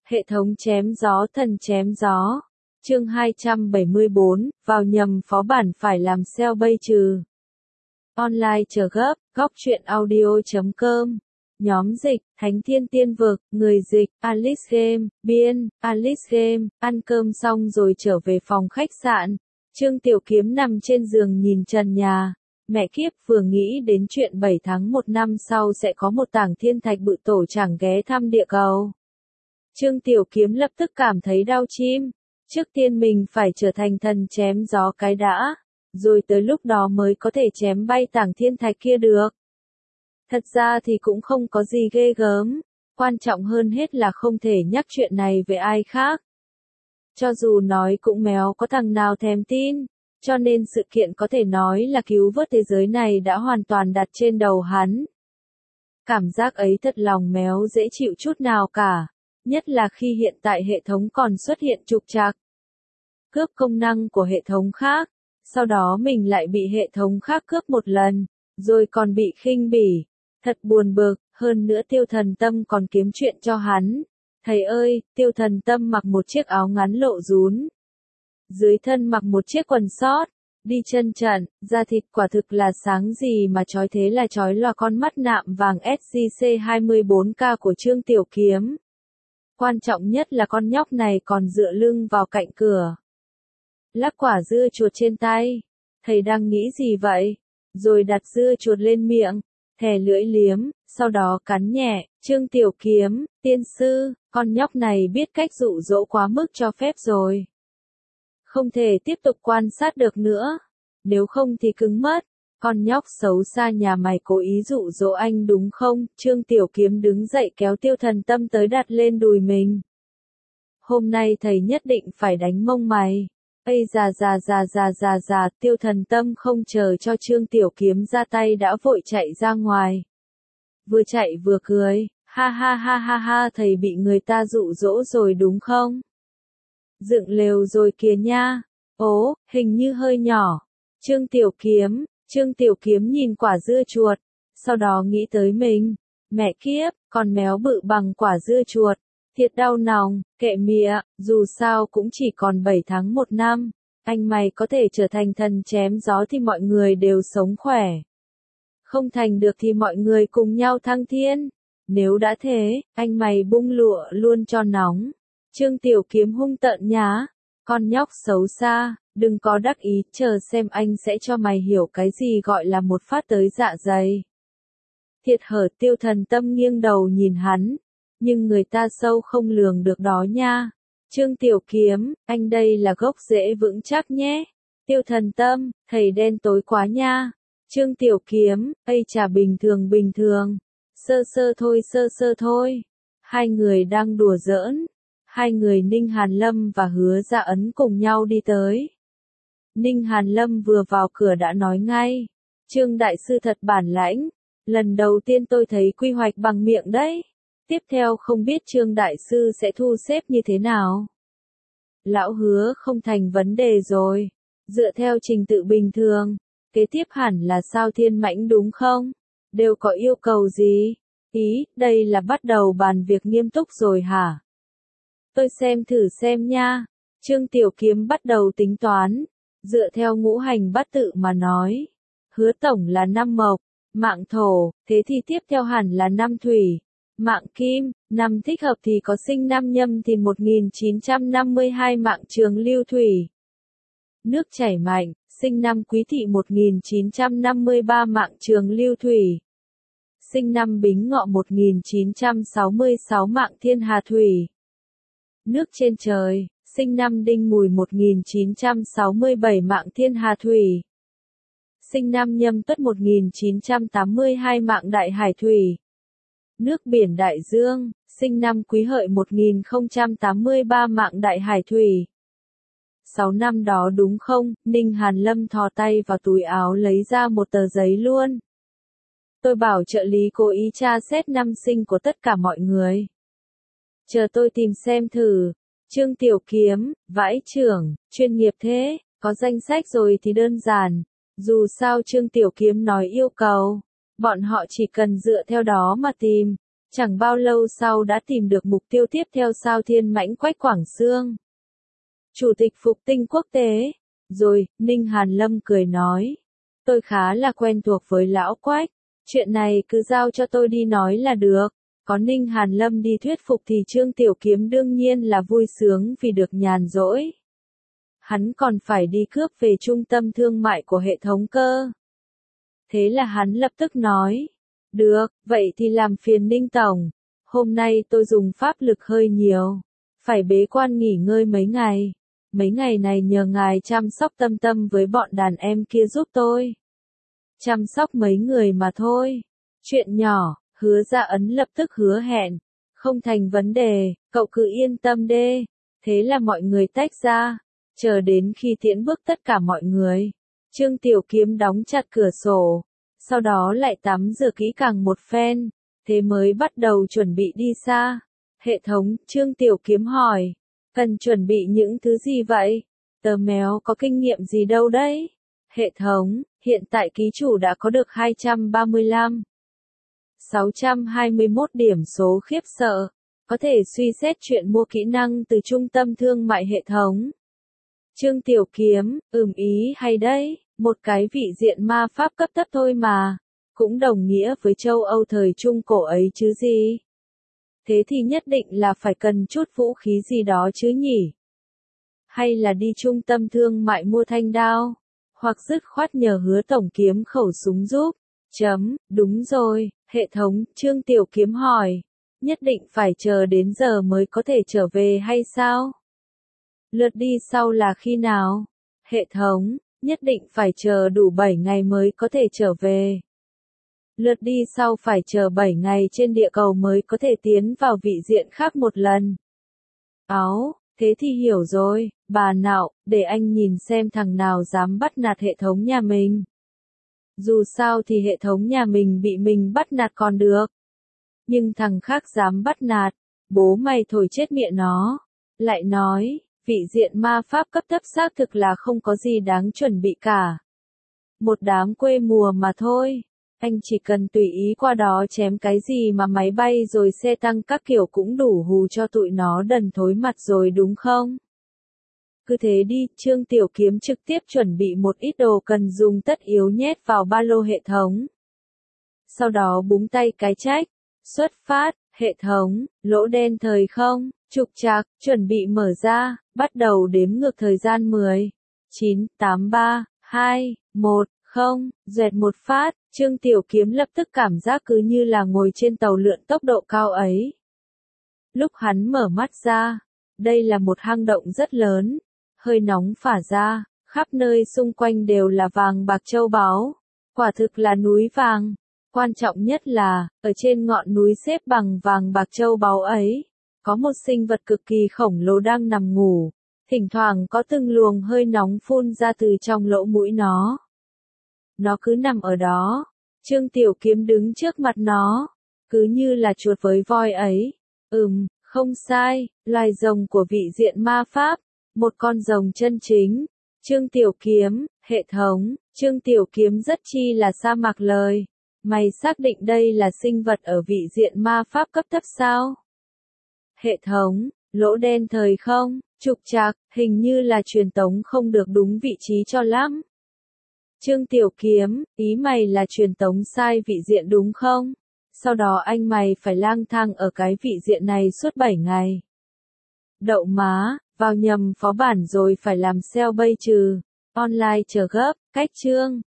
Hệ thống chém gió thần chém gió. Chương 274, vào nhầm phó bản phải làm sale bay trừ. Online chờ gấp, góc truyện audio.com. Nhóm dịch, Thánh Thiên Tiên Vực, người dịch, Alice Game, biên, Alice Game, ăn cơm xong rồi trở về phòng khách sạn. Trương Tiểu Kiếm nằm trên giường nhìn trần nhà. Mẹ kiếp, vừa nghĩ đến chuyện 7 tháng 1 năm sau sẽ có một tảng thiên thạch bự tổ chẳng ghé thăm địa cầu. Trương Tiểu Kiếm lập tức cảm thấy đau chim. Trước tiên mình phải trở thành thần chém gió cái đã, rồi tới lúc đó mới có thể chém bay tảng thiên thạch kia được. Thật ra thì cũng không có gì ghê gớm, quan trọng hơn hết là không thể nhắc chuyện này với ai khác. Cho dù nói cũng méo có thằng nào thèm tin, cho nên sự kiện có thể nói là cứu vớt thế giới này đã hoàn toàn đặt trên đầu hắn. Cảm giác ấy thật lòng méo dễ chịu chút nào cả, nhất là khi hiện tại hệ thống còn xuất hiện trục trặc. Cướp công năng của hệ thống khác, sau đó mình lại bị hệ thống khác cướp một lần, rồi còn bị khinh bỉ. Thật buồn bực, hơn nữa Tiêu Thần Tâm còn kiếm chuyện cho hắn. Thầy ơi, Tiêu Thần Tâm mặc một chiếc áo ngắn lộ rún. Dưới thân mặc một chiếc quần sót, đi chân trần, da thịt quả thực là sáng gì mà chói thế là chói lòa con mắt nạm vàng SJC 24K của Trương Tiểu Kiếm. Quan trọng nhất là con nhóc này còn dựa lưng vào cạnh cửa. Lắc quả dưa chuột trên tay. Thầy đang nghĩ gì vậy? Rồi đặt dưa chuột lên miệng, thè lưỡi liếm, sau đó cắn nhẹ. Trương Tiểu Kiếm, tiên sư, con nhóc này biết cách dụ dỗ quá mức cho phép rồi. Không thể tiếp tục quan sát được nữa. Nếu không thì cứng mất. Con nhóc xấu xa nhà mày cố ý dụ dỗ anh đúng không? Trương Tiểu Kiếm đứng dậy kéo Tiêu Thần Tâm tới đặt lên đùi mình. Hôm nay thầy nhất định phải đánh mông mày. Ây già, Tiêu Thần Tâm không chờ cho Trương Tiểu Kiếm ra tay đã vội chạy ra ngoài. Vừa chạy vừa cười, ha, thầy bị người ta dụ dỗ rồi đúng không? Dựng lều rồi kìa nha. Ố, hình như hơi nhỏ. Trương Tiểu Kiếm nhìn quả dưa chuột, sau đó nghĩ tới mình. Mẹ kiếp, con méo bự bằng quả dưa chuột. Thiệt đau lòng, kệ mịa, dù sao cũng chỉ còn 7 tháng 1 năm. Anh mày có thể trở thành thần chém gió thì mọi người đều sống khỏe. Không thành được thì mọi người cùng nhau thăng thiên. Nếu đã thế, anh mày bung lụa luôn cho nóng. Trương Tiểu Kiếm hung tợn nhá. Con nhóc xấu xa, đừng có đắc ý, chờ xem anh sẽ cho mày hiểu cái gì gọi là một phát tới dạ dày. Thiệt hở. Tiêu Thần Tâm nghiêng đầu nhìn hắn. Nhưng người ta sâu không lường được đó nha. Trương Tiểu Kiếm, anh đây là gốc rễ vững chắc nhé. Tiêu Thần Tâm, thầy đen tối quá nha. Trương Tiểu Kiếm, ây chà bình thường. Sơ sơ thôi. Hai người đang đùa giỡn. Hai người Ninh Hàn Lâm và Hứa Dạ Ấn cùng nhau đi tới. Ninh Hàn Lâm vừa vào cửa đã nói ngay. Trương Đại Sư thật bản lãnh. Lần đầu tiên tôi thấy quy hoạch bằng miệng đấy. Tiếp theo không biết Trương Đại Sư sẽ thu xếp như thế nào. Lão Hứa không thành vấn đề rồi. Dựa theo trình tự bình thường, kế tiếp hẳn là sao thiên mãnh đúng không? Đều có yêu cầu gì? Ý, đây là bắt đầu bàn việc nghiêm túc rồi hả? Tôi xem thử xem nha. Trương Tiểu Kiếm bắt đầu tính toán. Dựa theo ngũ hành bát tự mà nói. Hứa tổng là năm mộc, mạng thổ, thế thì tiếp theo hẳn là năm thủy. Mạng kim, năm thích hợp thì có sinh năm Nhâm Thìn 1952 mạng Trường Lưu Thủy. Nước chảy mạnh, sinh năm Quý Thị 1953 mạng Trường Lưu Thủy. Sinh năm Bính Ngọ 1966 mạng Thiên Hà Thủy. Nước trên trời, sinh năm Đinh Mùi 1967 mạng Thiên Hà Thủy. Sinh năm Nhâm Tuất 1982 mạng Đại Hải Thủy. Nước biển đại dương, sinh năm Quý Hợi 1083 mạng Đại Hải Thủy. 6 năm đó đúng không? Ninh Hàn Lâm thò tay vào túi áo lấy ra một tờ giấy luôn. Tôi bảo trợ lý cố ý tra xét năm sinh của tất cả mọi người. Chờ tôi tìm xem thử. Trương Tiểu Kiếm, vãi chưởng, chuyên nghiệp thế, có danh sách rồi thì đơn giản. Dù sao Trương Tiểu Kiếm nói yêu cầu, bọn họ chỉ cần dựa theo đó mà tìm. Chẳng bao lâu sau đã tìm được mục tiêu tiếp theo sao Thiên Mãnh Quách Quảng Xương. Chủ tịch Phục Tinh Quốc tế. Rồi, Ninh Hàn Lâm cười nói. Tôi khá là quen thuộc với lão Quách. Chuyện này cứ giao cho tôi đi nói là được. Có Ninh Hàn Lâm đi thuyết phục thì Trương Tiểu Kiếm đương nhiên là vui sướng vì được nhàn rỗi. Hắn còn phải đi cướp về trung tâm thương mại của hệ thống cơ. Thế là hắn lập tức nói. Được, vậy thì làm phiền Ninh Tổng. Hôm nay tôi dùng pháp lực hơi nhiều. Phải bế quan nghỉ ngơi mấy ngày. Mấy ngày này nhờ ngài chăm sóc Tâm Tâm với bọn đàn em kia giúp tôi. Chăm sóc mấy người mà thôi. Chuyện nhỏ, Hứa Gia Ấn lập tức hứa hẹn. Không thành vấn đề, cậu cứ yên tâm đê. Thế là mọi người tách ra. Chờ đến khi tiễn bước tất cả mọi người. Trương Tiểu Kiếm đóng chặt cửa sổ. Sau đó lại tắm rửa kỹ càng một phen. Thế mới bắt đầu chuẩn bị đi xa. Hệ thống, Trương Tiểu Kiếm hỏi. Cần chuẩn bị những thứ gì vậy? Tớ méo có kinh nghiệm gì đâu đấy? Hệ thống, hiện tại ký chủ đã có được 235. 621 điểm số khiếp sợ. Có thể suy xét chuyện mua kỹ năng từ trung tâm thương mại hệ thống. Trương Tiểu Kiếm, ý hay đấy, một cái vị diện ma pháp cấp thấp thôi mà. Cũng đồng nghĩa với châu Âu thời Trung Cổ ấy chứ gì. Thế thì nhất định là phải cần chút vũ khí gì đó chứ nhỉ? Hay là đi trung tâm thương mại mua thanh đao? Hoặc dứt khoát nhờ Hứa Tổng kiếm khẩu súng giúp? Đúng rồi, hệ thống, Trương Tiểu Kiếm hỏi. Nhất định phải chờ đến giờ mới có thể trở về hay sao? Lượt đi sau là khi nào? Hệ thống, nhất định phải chờ đủ 7 ngày mới có thể trở về. Lượt đi sau phải chờ 7 ngày trên địa cầu mới có thể tiến vào vị diện khác một lần. Thế thì hiểu rồi, bà nạo, để anh nhìn xem thằng nào dám bắt nạt hệ thống nhà mình. Dù sao thì hệ thống nhà mình bị mình bắt nạt còn được. Nhưng thằng khác dám bắt nạt, bố mày thổi chết miệng nó. Lại nói, vị diện ma pháp cấp thấp xác thực là không có gì đáng chuẩn bị cả. Một đám quê mùa mà thôi. Anh chỉ cần tùy ý qua đó chém cái gì mà máy bay rồi xe tăng các kiểu cũng đủ hù cho tụi nó đần thối mặt rồi đúng không? Cứ thế đi, Trương Tiểu Kiếm trực tiếp chuẩn bị một ít đồ cần dùng tất yếu nhét vào ba lô hệ thống. Sau đó búng tay cái trách, xuất phát, hệ thống, lỗ đen thời không, trục trặc, chuẩn bị mở ra, bắt đầu đếm ngược thời gian 10, 9, 8, 3, 2, 1, 0, dẹt một phát, Trương Tiểu Kiếm lập tức cảm giác cứ như là ngồi trên tàu lượn tốc độ cao ấy. Lúc hắn mở mắt ra, đây là một hang động rất lớn, hơi nóng phả ra, khắp nơi xung quanh đều là vàng bạc châu báu, quả thực là núi vàng. Quan trọng nhất là, ở trên ngọn núi xếp bằng vàng bạc châu báu ấy, có một sinh vật cực kỳ khổng lồ đang nằm ngủ, thỉnh thoảng có từng luồng hơi nóng phun ra từ trong lỗ mũi nó. Nó cứ nằm ở đó, Trương Tiểu Kiếm đứng trước mặt nó, cứ như là chuột với voi ấy. Không sai, loài rồng của vị diện ma pháp, một con rồng chân chính. Trương Tiểu Kiếm, hệ thống, Trương Tiểu Kiếm rất chi là sa mạc lời. Mày xác định đây là sinh vật ở vị diện ma pháp cấp thấp sao? Hệ thống, lỗ đen thời không, trục trặc, hình như là truyền tống không được đúng vị trí cho lắm. Trương Tiểu Kiếm, ý mày là truyền tống sai vị diện đúng không? Sau đó anh mày phải lang thang ở cái vị diện này suốt 7 ngày. Đậu má, vào nhầm phó bản rồi phải làm sale bay trừ. Online chờ gấp, cách chương.